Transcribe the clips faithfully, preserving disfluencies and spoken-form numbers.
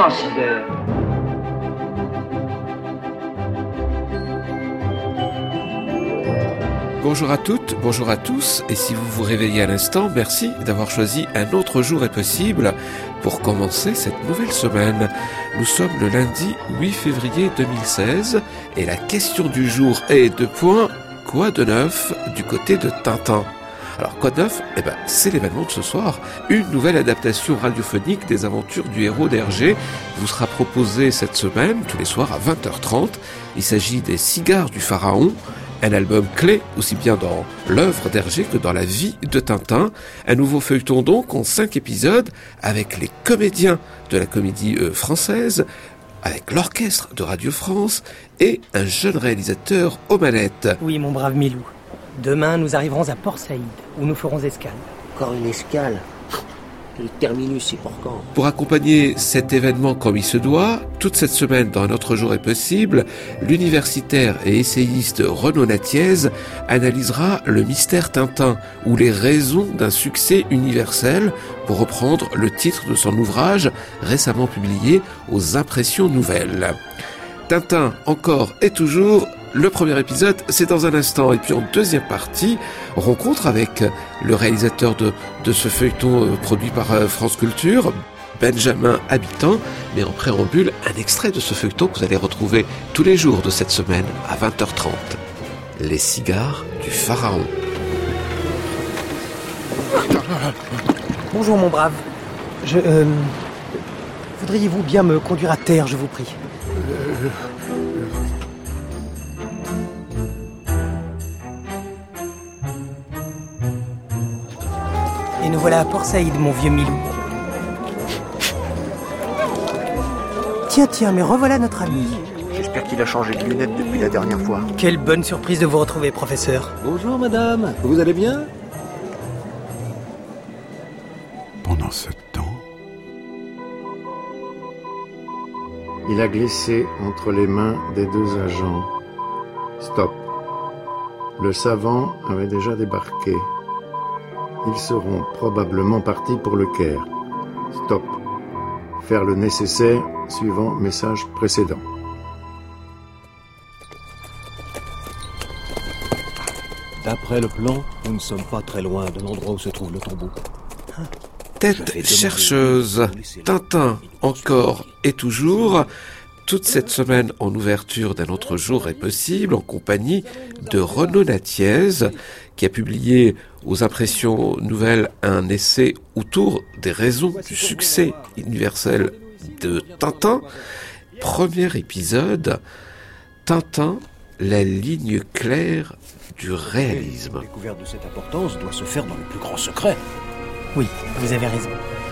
avant six heures. Bonjour à toutes, bonjour à tous, et si vous vous réveillez à l'instant, merci d'avoir choisi Un autre jour est possible pour commencer cette nouvelle semaine. Nous sommes le lundi huit février deux mille seize, et la question du jour est, deux points, quoi de neuf du côté de Tintin ? Alors, quoi de neuf ? Eh ben, c'est l'événement de ce soir. Une nouvelle adaptation radiophonique des aventures du héros d'Hergé vous sera proposée cette semaine, tous les soirs à vingt heures trente. Il s'agit des Cigares du Pharaon, un album clé aussi bien dans l'œuvre d'Hergé que dans la vie de Tintin. Un nouveau feuilleton donc en cinq épisodes avec les comédiens de la comédie euh, française, avec l'orchestre de Radio France et un jeune réalisateur aux manettes. Oui, mon brave Milou. Demain, nous arriverons à Port Saïd, où nous ferons escale. Encore une escale ? Le terminus, c'est pour quand ? Pour accompagner cet événement comme il se doit, toute cette semaine dans Un autre jour est possible, l'universitaire et essayiste Renaud Nattiez analysera le mystère Tintin ou les raisons d'un succès universel, pour reprendre le titre de son ouvrage récemment publié aux Impressions Nouvelles. Tintin, encore et toujours. Le premier épisode, c'est dans un instant. Et puis en deuxième partie, rencontre avec le réalisateur de, de ce feuilleton euh, produit par euh, France Culture, Benjamin Habitant. Mais en préambule, un extrait de ce feuilleton que vous allez retrouver tous les jours de cette semaine à vingt heures trente. Les Cigares du Pharaon. Bonjour, mon brave. Je... Euh, voudriez-vous bien me conduire à terre, je vous prie ? Et nous voilà à Port Saïd, mon vieux Milou. Tiens, tiens, mais revoilà notre ami. J'espère qu'il a changé de lunettes depuis la dernière fois. Quelle bonne surprise de vous retrouver, professeur. Bonjour, madame. Vous allez bien ? Pendant ce temps, il a glissé entre les mains des deux agents. Stop. Le savant avait déjà débarqué. Ils seront probablement partis pour le Caire. Stop. Faire le nécessaire suivant message précédent. D'après le plan, nous ne sommes pas très loin de l'endroit où se trouve le tombeau. Tête chercheuse, Tintin, encore et toujours. Toute cette semaine en ouverture d'Un autre jour est possible, en compagnie de Renaud Nattiez, qui a publié aux Impressions Nouvelles un essai autour des raisons du succès universel de Tintin. Premier épisode, Tintin, la ligne claire du réalisme. La découverte de cette importance doit se faire dans le plus grand secret. Oui, vous avez raison.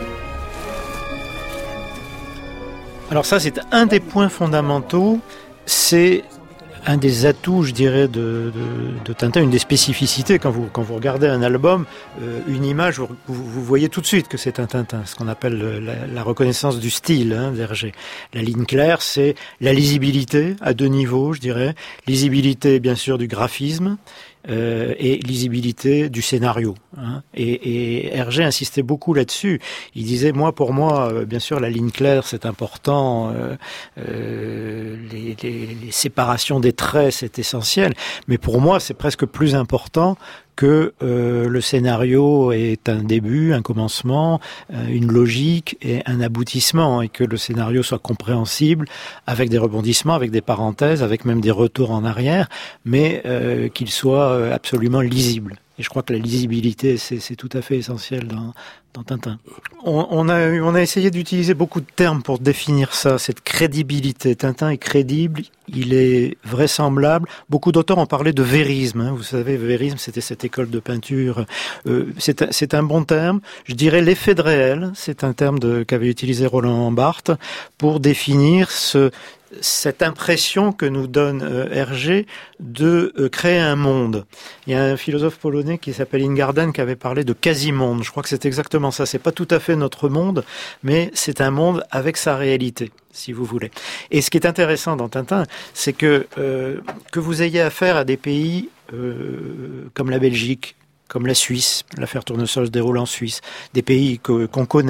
Alors ça, c'est un des points fondamentaux, c'est un des atouts, je dirais, de, de, de Tintin, une des spécificités. Quand vous, quand vous regardez un album, euh, une image, vous, vous voyez tout de suite que c'est un Tintin, ce qu'on appelle la, la reconnaissance du style hein, d'Hergé. La ligne claire, c'est la lisibilité à deux niveaux, je dirais. Lisibilité, bien sûr, du graphisme, Euh, et lisibilité du scénario. Hein. Et, et Hergé insistait beaucoup là-dessus. Il disait, moi, pour moi, euh, bien sûr, la ligne claire, c'est important. Euh, euh, les, les, les séparations des traits, c'est essentiel. Mais pour moi, c'est presque plus important que euh, le scénario est un début, un commencement, euh, une logique et un aboutissement, et que le scénario soit compréhensible avec des rebondissements, avec des parenthèses, avec même des retours en arrière, mais euh, qu'il soit absolument lisible. Et je crois que la lisibilité, c'est, c'est tout à fait essentiel dans, dans Tintin. On, on, a, on a essayé d'utiliser beaucoup de termes pour définir ça, cette crédibilité. Tintin est crédible, il est vraisemblable. Beaucoup d'auteurs ont parlé de vérisme. Hein. Vous savez, vérisme, c'était cette école de peinture. Euh, c'est, c'est un bon terme. Je dirais l'effet de réel. C'est un terme de, qu'avait utilisé Roland Barthes pour définir ce... cette impression que nous donne euh, Hergé de euh, créer un monde. Il y a un philosophe polonais qui s'appelle Ingarden qui avait parlé de quasi-monde. Je crois que c'est exactement ça. C'est pas tout à fait notre monde, mais c'est un monde avec sa réalité, si vous voulez. Et ce qui est intéressant dans Tintin, c'est que euh, que vous ayez affaire à des pays euh, comme la Belgique, comme la Suisse, l'affaire Tournesol se déroule en Suisse, des pays que, qu'on connaît,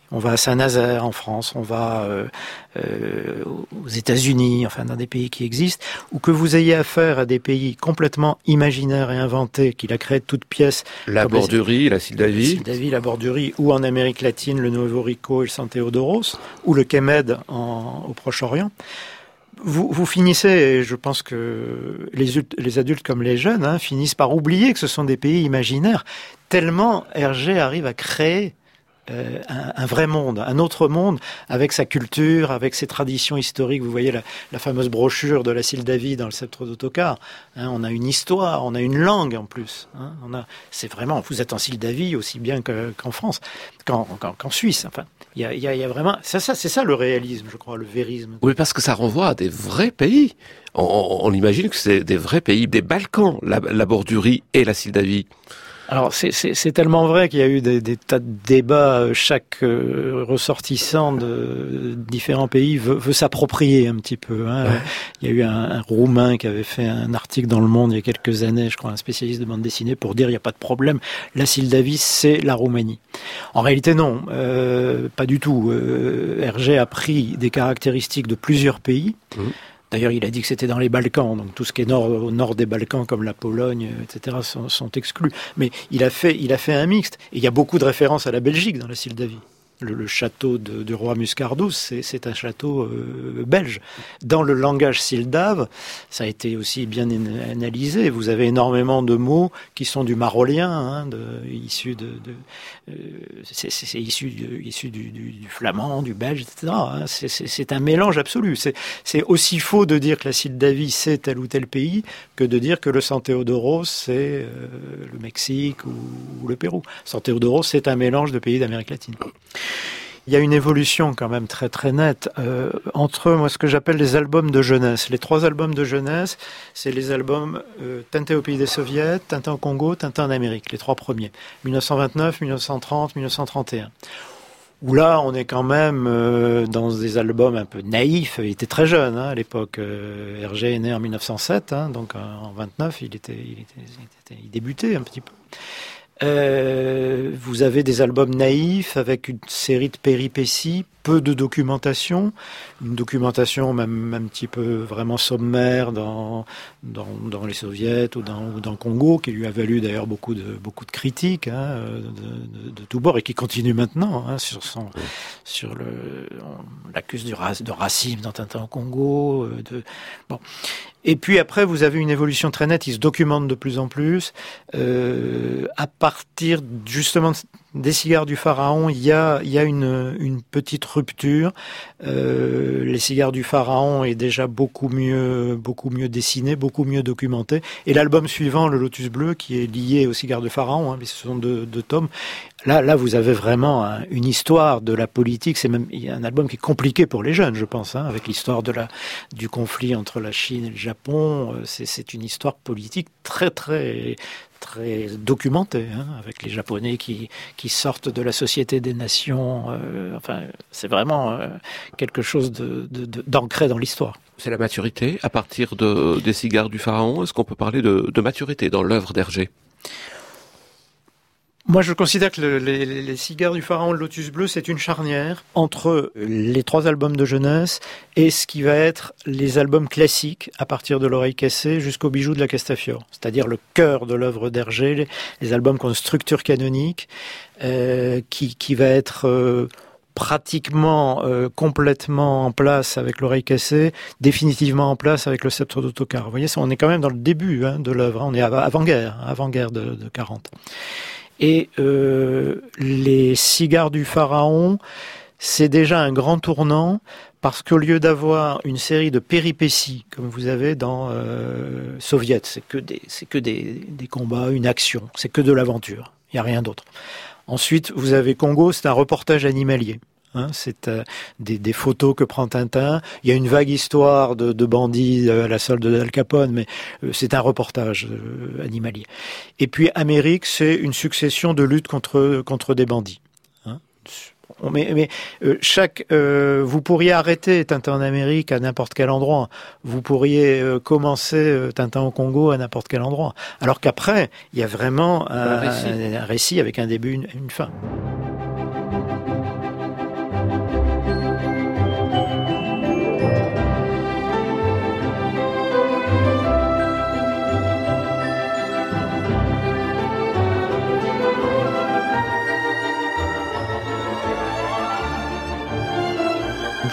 On va à Saint-Nazaire en France, on va euh, euh, aux États-Unis, enfin dans des pays qui existent, ou que vous ayez affaire à des pays complètement imaginaires et inventés qu'il a créés de toutes pièces. La Bordurie, la Sildavie. La Sildavie, la Bordurie, ou en Amérique latine, le Nuevo Rico et le San Theodoros, ou le Kemed en, au Proche-Orient. Vous, vous finissez, et je pense que les, les adultes comme les jeunes hein, finissent par oublier que ce sont des pays imaginaires, tellement Hergé arrive à créer Euh, un, un vrai monde, un autre monde, avec sa culture, avec ses traditions historiques. Vous voyez la, la fameuse brochure de la Sildavie dans le Sceptre d'Ottokar. Hein, on a une histoire, on a une langue en plus. Hein, on a, c'est vraiment, vous êtes en Sildavie aussi bien que, qu'en France, qu'en, qu'en, qu'en Suisse. Enfin, il y a, y a, y a vraiment, c'est ça, c'est ça le réalisme, je crois, le vérisme. Oui, parce que ça renvoie à des vrais pays. On, on, on imagine que c'est des vrais pays, des Balkans, la, la Bordurie et la Sildavie. Alors c'est, c'est, c'est tellement vrai qu'il y a eu des, des tas de débats. Chaque euh, ressortissant de différents pays veut, veut s'approprier un petit peu. Hein. Ouais. Il y a eu un, un Roumain qui avait fait un article dans Le Monde il y a quelques années, je crois, un spécialiste de bande dessinée, pour dire il n'y a pas de problème, la Sildavie c'est la Roumanie. En réalité non, euh, pas du tout. Euh, Hergé a pris des caractéristiques de plusieurs pays. Mmh. D'ailleurs, il a dit que c'était dans les Balkans, donc tout ce qui est nord, au nord des Balkans, comme la Pologne, et cetera, sont, sont exclus. Mais il a fait, il a fait un mixte. Et il y a beaucoup de références à la Belgique dans la Sildavie. Le, le château de, de Roi Muscardus, c'est, c'est un château euh, belge. Dans le langage sildave, ça a été aussi bien analysé. Vous avez énormément de mots qui sont du marolien, hein, de, issus de, de euh, c'est, c'est, c'est issu, de, issu du, du, du flamand, du belge, et cetera. Hein. C'est, c'est, c'est un mélange absolu. C'est, c'est aussi faux de dire que la Sildavie c'est tel ou tel pays que de dire que le San Theodoros c'est euh, le Mexique ou, ou le Pérou. San Theodoros c'est un mélange de pays d'Amérique latine. Il y a une évolution quand même très très nette euh, entre moi ce que j'appelle les albums de jeunesse. Les trois albums de jeunesse, c'est les albums euh, Tintin au pays des Soviets, Tintin au Congo, Tintin en Amérique, les trois premiers. dix-neuf cent vingt-neuf, dix-neuf cent trente, dix-neuf cent trente et un. Où là, on est quand même euh, dans des albums un peu naïfs. Il était très jeune hein, à l'époque. Euh, Hergé est né en dix-neuf cent sept, hein, donc euh, en vingt-neuf, il était, il était, il était, il débutait un petit peu. Euh, vous avez des albums naïfs avec une série de péripéties, peu de documentation, une documentation même un petit peu vraiment sommaire dans dans, dans les soviets ou dans ou dans le Congo, qui lui a valu d'ailleurs beaucoup de beaucoup de critiques hein, de, de, de tous bords et qui continue maintenant hein, sur son sur le on l'accuse du de racisme dans Tintin au Congo. De bon. Et puis après, vous avez une évolution très nette. Il se documente de plus en plus. Euh, à partir justement des cigares du pharaon, il y a, il y a une, une petite rupture. Euh, les cigares du pharaon est déjà beaucoup mieux, beaucoup mieux dessiné, beaucoup mieux documenté. Et l'album suivant, le Lotus Bleu, qui est lié aux cigares du pharaon, hein, mais ce sont deux, deux tomes. Là, là, vous avez vraiment hein, une histoire de la politique. C'est même il y a un album qui est compliqué pour les jeunes, je pense, hein, avec l'histoire de la du conflit entre la Chine et le Japon. C'est, c'est une histoire politique très, très, très documentée, hein, avec les Japonais qui qui sortent de la Société des Nations. Euh, enfin, c'est vraiment euh, quelque chose de, de, de d'ancré dans l'histoire. C'est la maturité à partir de des cigares du pharaon. Est-ce qu'on peut parler de, de maturité dans l'œuvre d'Hergé? Moi, je considère que le, les, les cigares du pharaon, le Lotus Bleu, c'est une charnière entre les trois albums de jeunesse et ce qui va être les albums classiques à partir de L'Oreille cassée jusqu'au Bijou de la Castafiore. C'est-à-dire le cœur de l'œuvre d'Hergé, les, les albums qui ont une structure canonique, euh, qui, qui va être euh, pratiquement euh, complètement en place avec L'Oreille cassée, définitivement en place avec le Sceptre d'Ottokar. Vous voyez, on est quand même dans le début hein, de l'œuvre. On est avant-guerre, avant-guerre de, de quarante. Et euh, les cigares du pharaon, c'est déjà un grand tournant parce qu'au lieu d'avoir une série de péripéties comme vous avez dans euh, Soviet, c'est que des c'est que des, des combats, une action, c'est que de l'aventure, il y a rien d'autre. Ensuite, vous avez Congo, c'est un reportage animalier. Hein, c'est euh, des, des photos que prend Tintin. Il y a une vague histoire de, de bandits à la solde d'Al Capone, mais euh, c'est un reportage euh, animalier. Et puis Amérique, c'est une succession de luttes contre contre des bandits. Hein. Mais, mais euh, chaque, euh, vous pourriez arrêter Tintin en Amérique à n'importe quel endroit. Vous pourriez euh, commencer euh, Tintin au Congo à n'importe quel endroit. Alors qu'après, il y a vraiment un, un, récit. un, un récit avec un début, une, une fin.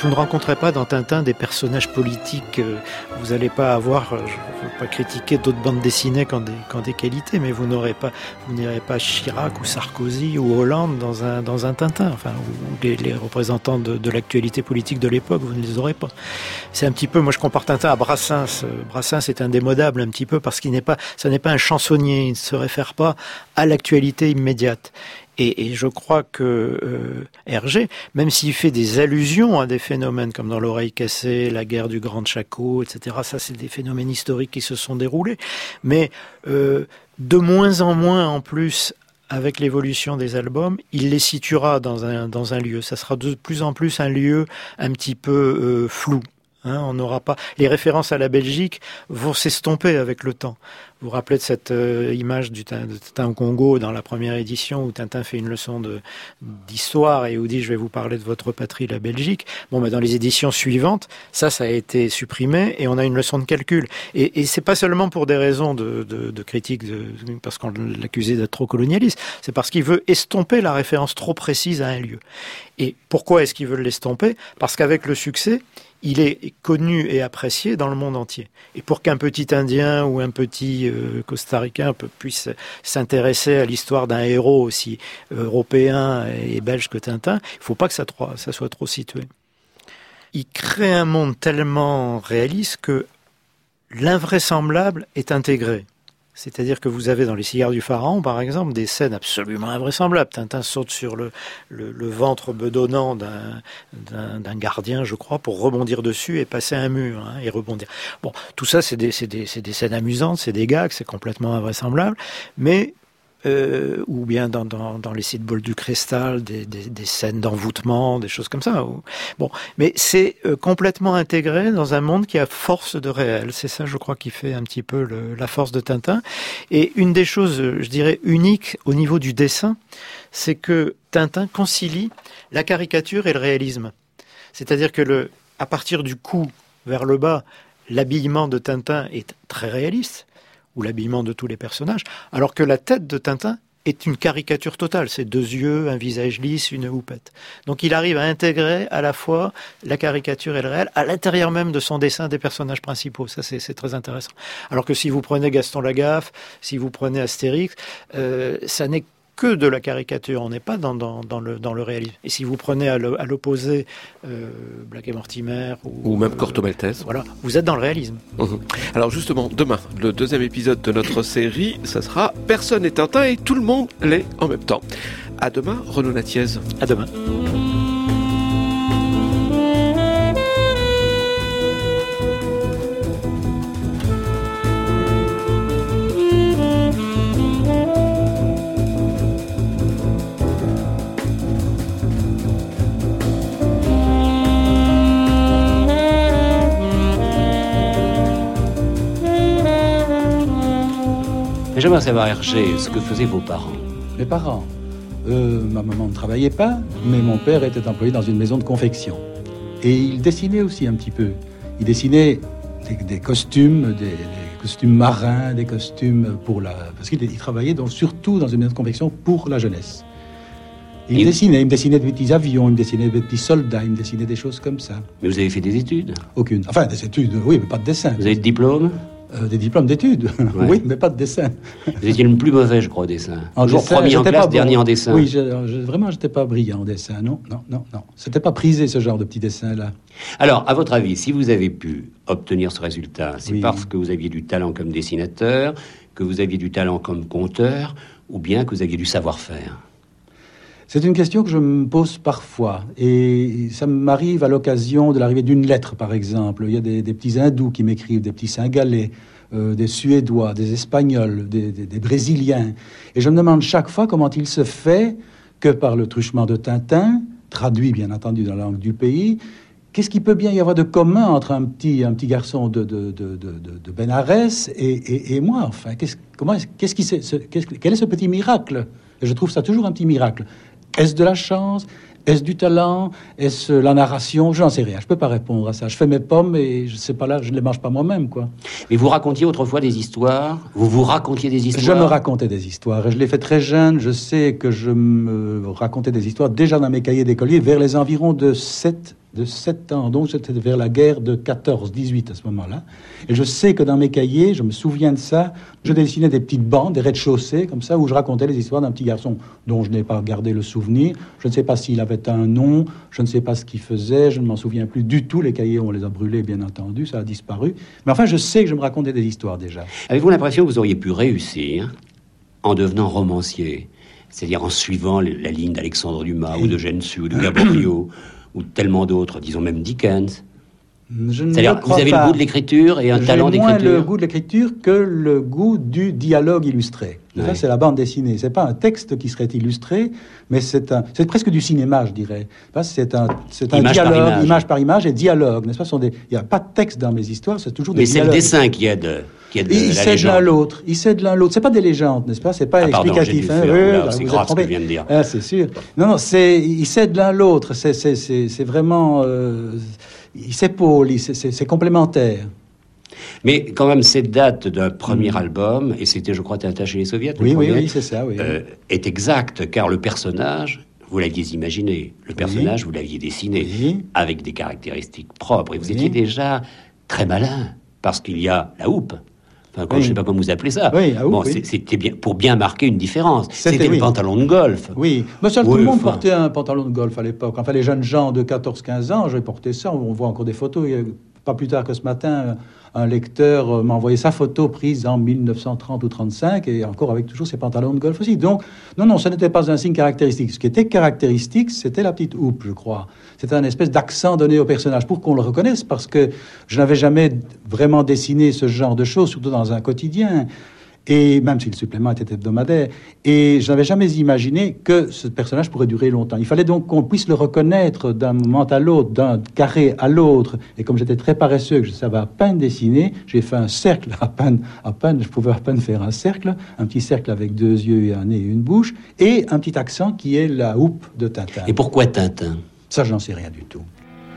vous ne rencontrez pas dans Tintin des personnages politiques. Euh, vous n'allez pas avoir, euh, je ne veux pas critiquer d'autres bandes dessinées qui ont des, qui ont des qualités, mais vous n'aurez pas, vous n'irez pas Chirac ou Sarkozy ou Hollande dans un, dans un Tintin. Enfin, ou les, les représentants de, de l'actualité politique de l'époque, vous ne les aurez pas. C'est un petit peu, moi je compare Tintin à Brassens. Brassens est indémodable un petit peu parce qu'il n'est pas, ça n'est pas un chansonnier, il ne se réfère pas à l'actualité immédiate. Et, et je crois que euh, Hergé, même s'il fait des allusions à des phénomènes comme dans L'Oreille cassée, la guerre du Grand Chaco, et cetera, ça c'est des phénomènes historiques qui se sont déroulés, mais euh, de moins en moins en plus, avec l'évolution des albums, il les situera dans un, dans un lieu. Ça sera de plus en plus un lieu un petit peu euh, flou. Hein, on n'aura pas les références à la Belgique vont s'estomper avec le temps. Vous vous rappelez de cette euh, image du de Tintin au Congo dans la première édition où Tintin fait une leçon de d'histoire et où dit je vais vous parler de votre patrie, la Belgique. Bon, mais dans les éditions suivantes, ça, ça a été supprimé et on a une leçon de calcul. Et, et c'est pas seulement pour des raisons de, de, de critique, de, parce qu'on l'accusait d'être trop colonialiste. C'est parce qu'il veut estomper la référence trop précise à un lieu. Et pourquoi est-ce qu'il veut l'estomper ? Parce qu'avec le succès, il est connu et apprécié dans le monde entier. Et pour qu'un petit Indien ou un petit euh, Costaricain puisse s'intéresser à l'histoire d'un héros aussi européen et belge que Tintin, il ne faut pas que ça, ça soit trop situé. Il crée un monde tellement réaliste que l'invraisemblable est intégré. C'est-à-dire que vous avez dans Les Cigares du Pharaon, par exemple, des scènes absolument invraisemblables. Tintin saute sur le, le, le ventre bedonnant d'un, d'un, d'un gardien, je crois, pour rebondir dessus et passer un mur, hein, et rebondir. Bon, tout ça, c'est des, c'est des, c'est des scènes amusantes, c'est des gags, c'est complètement invraisemblable, mais... Euh, ou bien dans, dans, dans les sites Bol du Cristal, des, des, des scènes d'envoûtement, des choses comme ça. Bon, mais c'est euh, complètement intégré dans un monde qui a force de réel. C'est ça, je crois, qui fait un petit peu le, la force de Tintin. Et une des choses, je dirais, uniques au niveau du dessin, c'est que Tintin concilie la caricature et le réalisme. C'est-à-dire que le, à partir du cou vers le bas, l'habillement de Tintin est très réaliste, ou l'habillement de tous les personnages, alors que la tête de Tintin est une caricature totale. C'est deux yeux, un visage lisse, une houppette. Donc il arrive à intégrer à la fois la caricature et le réel à l'intérieur même de son dessin des personnages principaux. Ça, c'est, c'est très intéressant. Alors que si vous prenez Gaston Lagaffe, si vous prenez Astérix, euh, ça n'est que de la caricature, on n'est pas dans, dans, dans, le, dans le réalisme. Et si vous prenez à, le, à l'opposé euh, Black et Mortimer... Ou, ou même euh, Corto Maltese. Voilà, vous êtes dans le réalisme. Mmh. Alors justement, demain, le deuxième épisode de notre série, ça sera Personne n'est Tintin et tout le monde l'est en même temps. À demain, Renaud Nattiez. À demain. J'aimerais savoir, Hergé, ce que faisaient vos parents. Mes parents euh, Ma maman ne travaillait pas, mais mon père était employé dans une maison de confection. Et il dessinait aussi un petit peu. Il dessinait des, des costumes, des, des costumes marins, des costumes pour la... Parce qu'il il travaillait donc surtout dans une maison de confection pour la jeunesse. Et il Et dessinait, il me dessinait des petits avions, il me dessinait des petits soldats, il me dessinait des choses comme ça. Mais vous avez fait des études ? Aucune. Enfin, des études, oui, mais pas de dessin. Vous avez de diplôme ? Euh, des diplômes d'études, ouais. Oui, mais pas de dessin. Vous étiez le plus mauvais, je crois, au dessin. En Toujours dessin, premier en classe, bon. Dernier en dessin. Oui, je, je, vraiment, j'étais pas brillant en dessin, non, non, non, non. C'était pas prisé, ce genre de petit dessin-là. Alors, à votre avis, si vous avez pu obtenir ce résultat, c'est oui. parce que vous aviez du talent comme dessinateur, que vous aviez du talent comme conteur, ou bien que vous aviez du savoir-faire ? C'est une question que je me pose parfois, et ça m'arrive à l'occasion de l'arrivée d'une lettre, par exemple. Il y a des, des petits hindous qui m'écrivent, des petits Singalais, euh, des Suédois, des Espagnols, des, des, des Brésiliens. Et je me demande chaque fois comment il se fait que par le truchement de Tintin, traduit bien entendu dans la langue du pays, qu'est-ce qu'il peut bien y avoir de commun entre un petit, un petit garçon de, de, de, de, de Bénarès et, et, et moi, enfin qu'est-ce, comment, qu'est-ce qui, ce, qu'est-ce, Quel est ce petit miracle ? Et je trouve ça toujours un petit miracle. Est-ce de la chance ? Est-ce du talent ? Est-ce la narration ? Je n'en sais rien. Je ne peux pas répondre à ça. Je fais mes pommes et je sais pas là, je ne les mange pas moi-même, quoi. Mais vous racontiez autrefois des histoires ? Vous vous racontiez des histoires ? Je me racontais des histoires. Et je l'ai fait très jeune. Je sais que je me racontais des histoires déjà dans mes cahiers d'écolier vers les environs de sept, de sept ans. Donc, c'était vers la guerre de quatorze dix-huit à ce moment-là. Et je sais que dans mes cahiers, je me souviens de ça, je dessinais des petites bandes, des rez-de-chaussée, comme ça, où je racontais les histoires d'un petit garçon dont je n'ai pas gardé le souvenir. Je ne sais pas s'il avait un nom, je ne sais pas ce qu'il faisait, je ne m'en souviens plus du tout. Les cahiers, on les a brûlés, bien entendu, ça a disparu. Mais enfin, je sais que je me racontais des histoires déjà. Avez-vous l'impression que vous auriez pu réussir en devenant romancier ? C'est-à-dire en suivant la ligne d'Alexandre Dumas, oui. ou de Gensu, ou de Gaboriau, ou de tellement d'autres, disons même Dickens. Je ne C'est-à-dire crois vous avez pas. le goût de l'écriture et un J'ai talent d'écriture. J'ai moins le goût de l'écriture que le goût du dialogue illustré. Ouais. Ça, c'est la bande dessinée. C'est pas un texte qui serait illustré, mais c'est un, c'est presque du cinéma, je dirais. C'est un, c'est un image dialogue, par image. image par image et dialogue, n'est-ce pas? Il n'y a pas de texte dans mes histoires, c'est toujours des mais dialogues. Mais c'est le dessin qui aide, qui aide il la cède légende. l'un l'autre. Il cède l'un l'autre. C'est pas des légendes, n'est-ce pas? C'est pas ah, explicatif. Pardon, hein. euh, oui, c'est vous grave êtes ce que trompé. je viens de dire. Ah, c'est sûr. Non, non, c'est, il cède l'un l'autre. C'est, c'est, c'est, c'est vraiment, euh, il s'épaule, il, c'est, c'est, c'est complémentaire. Mais quand même, cette date d'un premier mmh. album, et c'était, je crois, Tintin chez les Soviets, oui, le oui, premier, oui, c'est ça, oui. Euh, est exacte, car le personnage, vous l'aviez imaginé, le personnage, oui. vous l'aviez dessiné, oui. avec des caractéristiques propres, et vous oui. étiez déjà très malin, parce qu'il y a la houppe. Enfin, oui. je ne sais pas comment vous appelez ça. Oui, la houppe, bon, oui. c'était bien, pour bien marquer une différence. C'était, c'était oui. le pantalon de golf. Oui, mais ça, oui, tout le monde enfin... portait un pantalon de golf à l'époque. Enfin, les jeunes gens de quatorze quinze ans, j'ai porté ça, on voit encore des photos. Il y a, pas plus tard que ce matin, un lecteur m'a envoyé sa photo prise en mille neuf cent trente ou trente-cinq, et encore avec toujours ses pantalons de golf aussi. Donc, non, non, ce n'était pas un signe caractéristique. Ce qui était caractéristique, c'était la petite houppe, je crois. C'était un espèce d'accent donné au personnage pour qu'on le reconnaisse, parce que je n'avais jamais vraiment dessiné ce genre de choses, surtout dans un quotidien. Et même si le supplément était hebdomadaire, et je n'avais jamais imaginé que ce personnage pourrait durer longtemps. Il fallait donc qu'on puisse le reconnaître d'un moment à l'autre, d'un carré à l'autre. Et comme j'étais très paresseux, que je savais à peine dessiner, j'ai fait un cercle à peine, à peine, je pouvais à peine faire un cercle, un petit cercle avec deux yeux et un nez et une bouche, et un petit accent qui est la houppe de Tintin. Et pourquoi Tintin? Ça, je n'en sais rien du tout.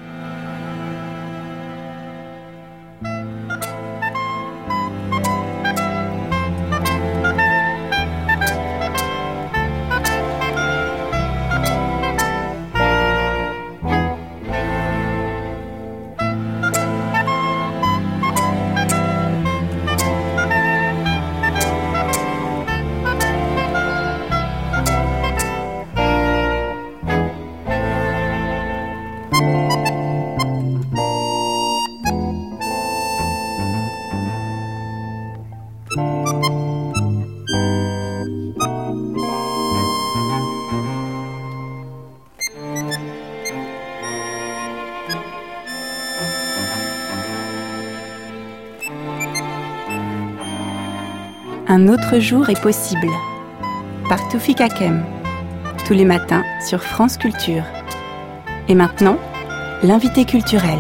Un autre jour est possible, par Toufik Hakem, tous les matins sur France Culture. Et maintenant, l'invité culturel.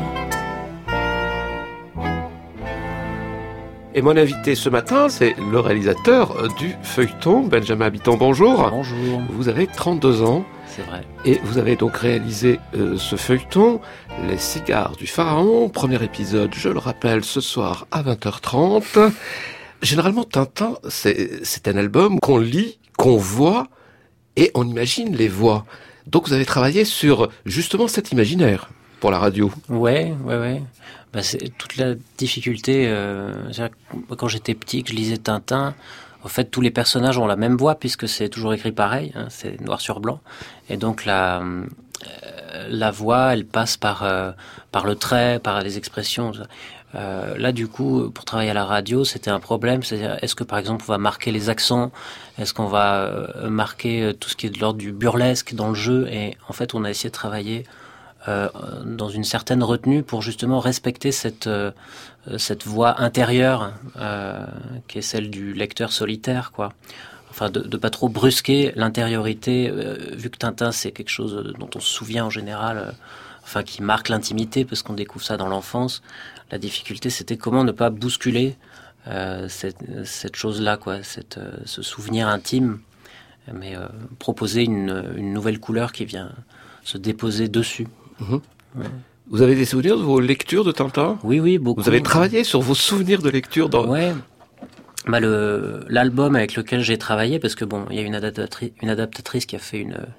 Et mon invité ce matin, c'est le réalisateur du feuilleton, Benjamin Habitant. Bonjour. Bonjour. Vous avez trente-deux ans. C'est vrai. Et vous avez donc réalisé euh, ce feuilleton, Les cigares du pharaon. Premier épisode, je le rappelle, ce soir à vingt heures trente. Généralement, Tintin, c'est, c'est un album qu'on lit, qu'on voit, et on imagine les voix. Donc vous avez travaillé sur justement cet imaginaire pour la radio. Ouais, ouais, ouais. Bah, c'est toute la difficulté. Euh, quand j'étais petit, que je lisais Tintin, en fait, tous les personnages ont la même voix puisque c'est toujours écrit pareil, hein, c'est noir sur blanc. Et donc la euh, la voix, elle passe par euh, par le trait, par les expressions. Euh, là, du coup, pour travailler à la radio, c'était un problème. C'est-à-dire, est-ce que, par exemple, on va marquer les accents? Est-ce qu'on va euh, marquer tout ce qui est de l'ordre du burlesque dans le jeu? Et en fait, on a essayé de travailler euh, dans une certaine retenue pour justement respecter cette euh, cette voix intérieure euh, qui est celle du lecteur solitaire, quoi. Enfin, de, de pas trop brusquer l'intériorité, euh, vu que Tintin, c'est quelque chose dont on se souvient en général, euh, enfin, qui marque l'intimité, parce qu'on découvre ça dans l'enfance. La difficulté, c'était comment ne pas bousculer euh, cette, cette chose-là, quoi, cette, euh, ce souvenir intime, mais euh, proposer une, une nouvelle couleur qui vient se déposer dessus. Mmh. Ouais. Vous avez des souvenirs de vos lectures de Tintin? Oui, oui, beaucoup. Vous avez travaillé sur vos souvenirs de lecture dans... Ouais. Bah, le, l'album avec lequel j'ai travaillé, parce que bon, il y a une adaptatrice, une adaptatrice qui a fait une,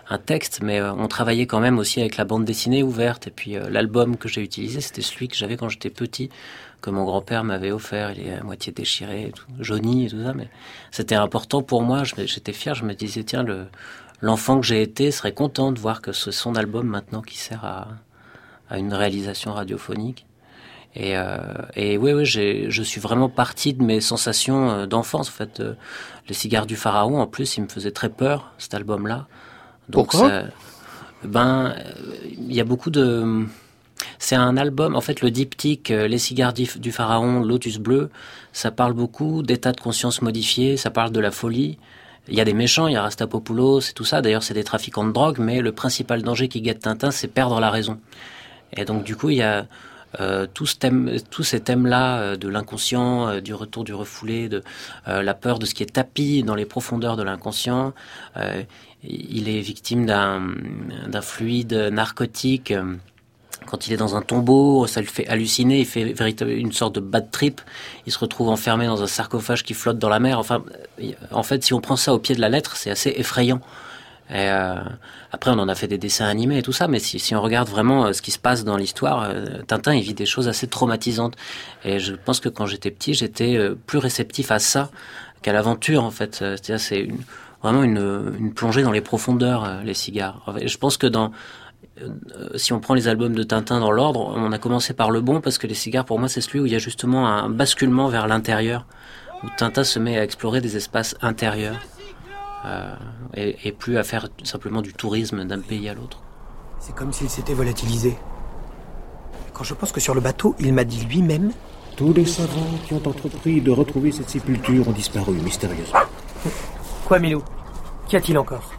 un texte, mais euh, on travaillait quand même aussi avec la bande dessinée ouverte. Et puis euh, l'album que j'ai utilisé, c'était celui que j'avais quand j'étais petit, que mon grand-père m'avait offert. Il est à moitié déchiré, et tout, jauni et tout ça, mais c'était important pour moi. Je, j'étais fier. Je me disais, tiens, le, l'enfant que j'ai été serait content de voir que c'est son album maintenant qui sert à, à une réalisation radiophonique. Et, euh, et oui, oui, j'ai, je suis vraiment parti de mes sensations d'enfance. En fait, euh, Les Cigares du Pharaon, en plus, il me faisait très peur, cet album-là. Donc, pourquoi ça, ben, il y a beaucoup de. C'est un album. En fait, le diptyque Les Cigares du, du Pharaon, Lotus Bleu, ça parle beaucoup d'état de conscience modifié. Ça parle de la folie. Il y a des méchants, il y a Rastapopoulos et tout ça. D'ailleurs, c'est des trafiquants de drogue, mais le principal danger qui guette Tintin, c'est perdre la raison. Et donc, du coup, il y a Euh, tout ce thème, tous ces thèmes-là euh, de l'inconscient, euh, du retour du refoulé, de euh, la peur de ce qui est tapi dans les profondeurs de l'inconscient. Euh, il est victime d'un, d'un fluide narcotique. Euh, quand il est dans un tombeau, ça lui fait halluciner. Il fait véritablement une sorte de bad trip. Il se retrouve enfermé dans un sarcophage qui flotte dans la mer. Enfin, en fait, si on prend ça au pied de la lettre, c'est assez effrayant. Et euh, après, on en a fait des dessins animés et tout ça, mais si, si on regarde vraiment euh, ce qui se passe dans l'histoire, euh, Tintin, il vit des choses assez traumatisantes. Et je pense que quand j'étais petit, j'étais euh, plus réceptif à ça qu'à l'aventure, en fait. C'est-à-dire, c'est une, vraiment une, une plongée dans les profondeurs, euh, les cigares. En fait, je pense que dans, euh, si on prend les albums de Tintin dans l'ordre, on a commencé par le bon, parce que les cigares, pour moi, c'est celui où il y a justement un basculement vers l'intérieur, où Tintin se met à explorer des espaces intérieurs. Euh, et, et plus à faire simplement du tourisme d'un pays à l'autre. C'est comme s'il s'était volatilisé. Quand je pense que sur le bateau, il m'a dit lui-même... Tous les savants qui ont entrepris de retrouver cette sépulture ont disparu mystérieusement. Quoi, Milou? Qu'y a-t-il encore?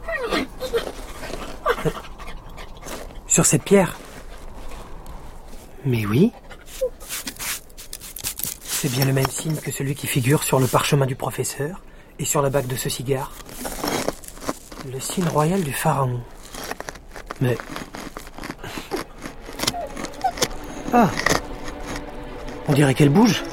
Sur cette pierre? Mais oui. C'est bien le même signe que celui qui figure sur le parchemin du professeur et sur la bague de ce cigare. Le signe royal du pharaon. Mais... Ah! On dirait qu'elle bouge.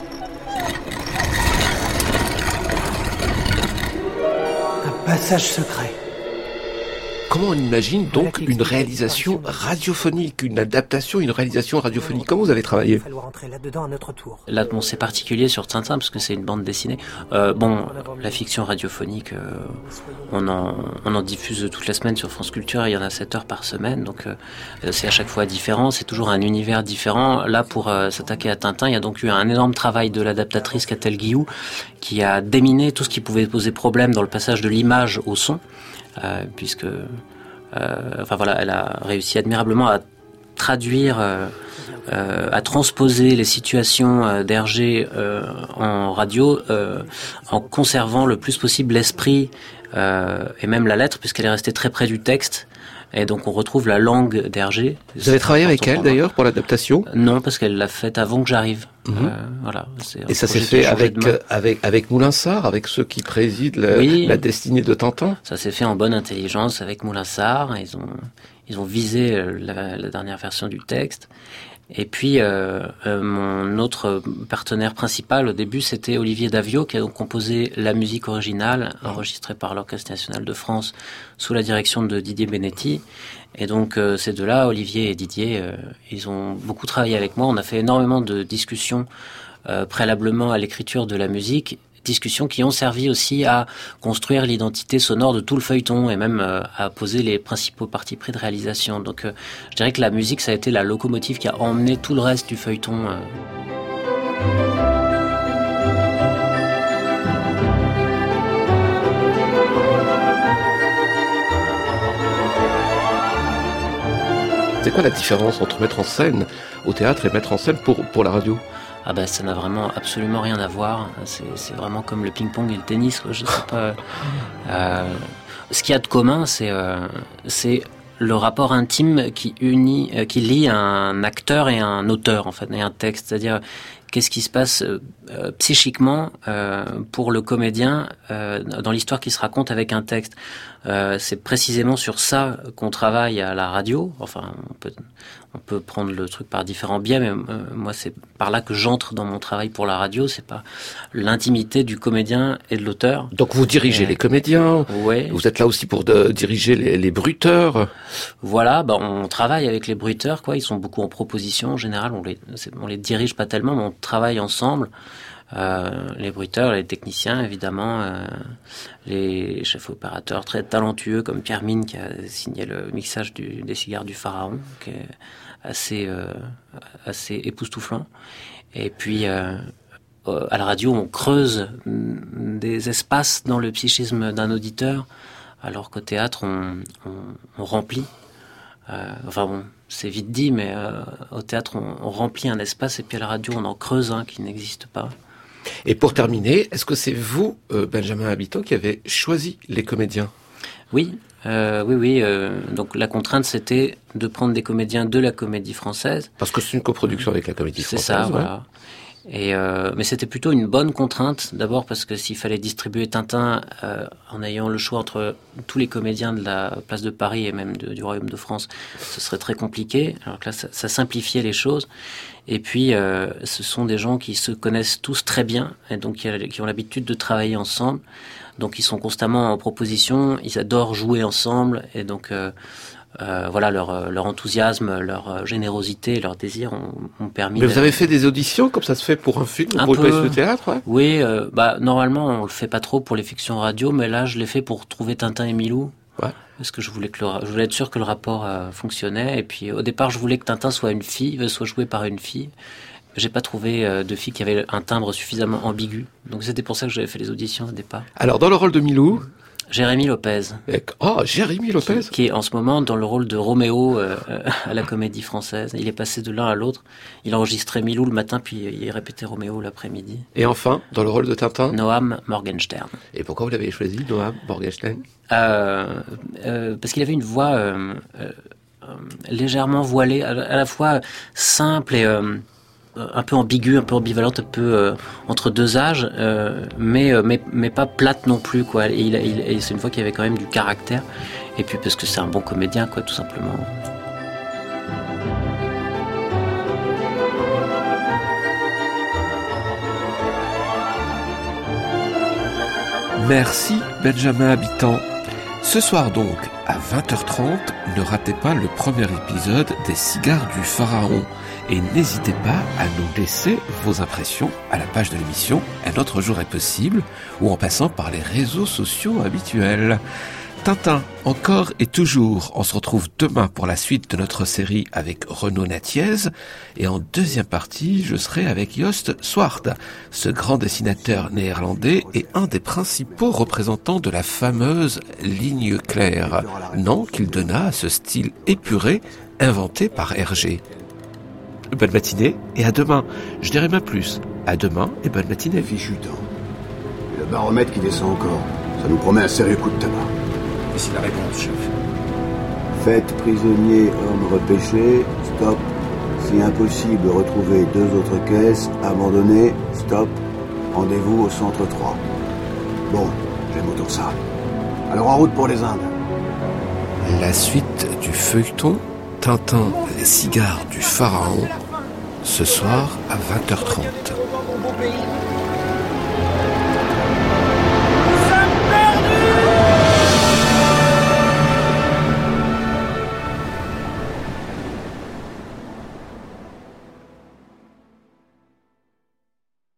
Un passage secret. Comment on imagine donc une réalisation radiophonique, une adaptation, une réalisation radiophonique? Comment vous avez travaillé? Il va falloir rentrer là-dedans à notre tour. Là, bon, c'est particulier sur Tintin parce que c'est une bande dessinée. Euh, bon, la fiction radiophonique, euh, on en on en diffuse toutes les semaines sur France Culture. Et il y en a sept heures par semaine, donc euh, c'est à chaque fois différent. C'est toujours un univers différent. Là, pour euh, s'attaquer à Tintin, il y a donc eu un énorme travail de l'adaptatrice Catel Guillou qui a déminé tout ce qui pouvait poser problème dans le passage de l'image au son. Euh, puisque, euh, enfin voilà, elle a réussi admirablement à traduire, euh, euh, à transposer les situations euh, d'Hergé euh, en radio, euh, en conservant le plus possible l'esprit euh, et même la lettre, puisqu'elle est restée très près du texte. Et donc on retrouve la langue d'Hergé. Vous avez travaillé avec elle d'ailleurs pour l'adaptation? Non, parce qu'elle l'a faite avant que j'arrive. Mmh. Euh, voilà. Et ça s'est fait avec avec avec Moulinsart, avec ceux qui président la, oui, la destinée de Tintin. Ça s'est fait en bonne intelligence avec Moulinsart. Ils ont ils ont visé la, la dernière version du texte. Et puis euh, euh, mon autre partenaire principal au début, c'était Olivier Davio, qui a donc composé la musique originale enregistrée par l'Orchestre National de France sous la direction de Didier Benetti. Et donc euh, ces deux-là, Olivier et Didier, euh, ils ont beaucoup travaillé avec moi. On a fait énormément de discussions euh, préalablement à l'écriture de la musique, discussions qui ont servi aussi à construire l'identité sonore de tout le feuilleton et même euh, à poser les principaux partis pris de réalisation. Donc euh, je dirais que la musique, ça a été la locomotive qui a emmené tout le reste du feuilleton. Euh. C'est quoi la différence entre mettre en scène au théâtre et mettre en scène pour, pour la radio? Ah bah ça n'a vraiment absolument rien à voir. C'est, c'est vraiment comme le ping-pong et le tennis, quoi. Je sais pas. Euh, ce qu'il y a de commun, c'est, euh, c'est le rapport intime qui unit, euh, qui lie un acteur et un auteur, en fait, et un texte. C'est-à-dire qu'est-ce qui se passe euh, euh, psychiquement euh, pour le comédien euh, dans l'histoire qui se raconte avec un texte. Euh, c'est précisément sur ça qu'on travaille à la radio. Enfin, on peut, on peut prendre le truc par différents biais, mais euh, moi, c'est par là que j'entre dans mon travail pour la radio. C'est pas l'intimité du comédien et de l'auteur. Donc vous dirigez euh, les comédiens. Ouais. Vous êtes là aussi pour de, diriger les, les bruiteurs. Voilà, bah on travaille avec les bruiteurs, quoi. Ils sont beaucoup en proposition. En général, on les, on les dirige pas tellement, mais on travaille ensemble. Euh, les bruiteurs, les techniciens, évidemment, euh, les chefs opérateurs très talentueux comme Pierre Mine qui a signé le mixage du, des cigares du Pharaon, qui est assez, euh, assez époustouflant. Et puis, euh, à la radio, on creuse des espaces dans le psychisme d'un auditeur, alors qu'au théâtre, on, on, on remplit. Euh, enfin bon, c'est vite dit, mais euh, au théâtre, on, on remplit un espace, et puis à la radio, on en creuse un qui n'existe pas. Et pour terminer, est-ce que c'est vous, euh, Benjamin Habitant, qui avez choisi les comédiens ? Oui, euh, oui, oui. Euh, donc la contrainte, c'était de prendre des comédiens de la Comédie Française. Parce que c'est une coproduction avec la Comédie Française. C'est ça, ouais. Voilà. Et euh, mais c'était plutôt une bonne contrainte, d'abord parce que s'il fallait distribuer Tintin euh, en ayant le choix entre tous les comédiens de la place de Paris et même de, du Royaume de France, ce serait très compliqué. Alors que là, ça, ça simplifiait les choses. Et puis, euh, ce sont des gens qui se connaissent tous très bien et donc qui, qui ont l'habitude de travailler ensemble. Donc, ils sont constamment en proposition, ils adorent jouer ensemble et donc... Euh, Euh, voilà, leur, leur enthousiasme, leur générosité, leur désir ont, ont permis... Mais vous avez fait des auditions comme ça se fait pour un film, un pour peu, une pièce de théâtre, ouais. Oui, euh, bah, normalement, on le fait pas trop pour les fictions radio, mais là, je l'ai fait pour trouver Tintin et Milou. Ouais. Parce que je voulais que le, je voulais être sûr que le rapport euh, fonctionnait. Et puis, au départ, je voulais que Tintin soit une fille, soit joué par une fille. J'ai pas trouvé euh, de fille qui avait un timbre suffisamment ambigu. Donc, c'était pour ça que j'avais fait les auditions au départ. Alors, dans le rôle de Milou... Jérémy Lopez. Oh, Jérémy Lopez qui, qui est en ce moment dans le rôle de Roméo euh, à la Comédie Française. Il est passé de l'un à l'autre. Il enregistrait Milou le matin, puis il répétait Roméo l'après-midi. Et enfin, dans le rôle de Tintin, Noam Morgenstern. Et pourquoi vous l'avez choisi, Noam Morgenstern euh, euh, Parce qu'il avait une voix euh, euh, légèrement voilée, à, à la fois simple et... Euh, un peu ambiguë, un peu ambivalente, un peu euh, entre deux âges, euh, mais, euh, mais mais pas plate non plus, quoi. Et, il, il, et c'est une fois qu'il y avait quand même du caractère. Et puis parce que c'est un bon comédien, quoi, tout simplement. Merci Benjamin Habitant. Ce soir donc, à vingt heures trente, ne ratez pas le premier épisode des Cigares du Pharaon. Et n'hésitez pas à nous laisser vos impressions à la page de l'émission Un autre jour est possible ou en passant par les réseaux sociaux habituels. Tintin, encore et toujours. On se retrouve demain pour la suite de notre série avec Renaud Nathiez. Et en deuxième partie, je serai avec Joost Swart, ce grand dessinateur néerlandais et un des principaux représentants de la fameuse ligne claire, nom qu'il donna à ce style épuré inventé par Hergé. Bonne matinée et à demain. Je dirais même plus. À demain et bonne matinée. Fichu temps. Et le baromètre qui descend encore. Ça nous promet un sérieux coup de tabac. Et c'est la réponse, chef. Faites prisonnier homme repêché. Stop. Si impossible de retrouver deux autres caisses, abandonnez. Stop. Rendez-vous au centre trois. Bon, j'aime autant ça. Alors en route pour les Indes. La suite du feuilleton Tintin, les cigares du Pharaon, ce soir à vingt heures trente.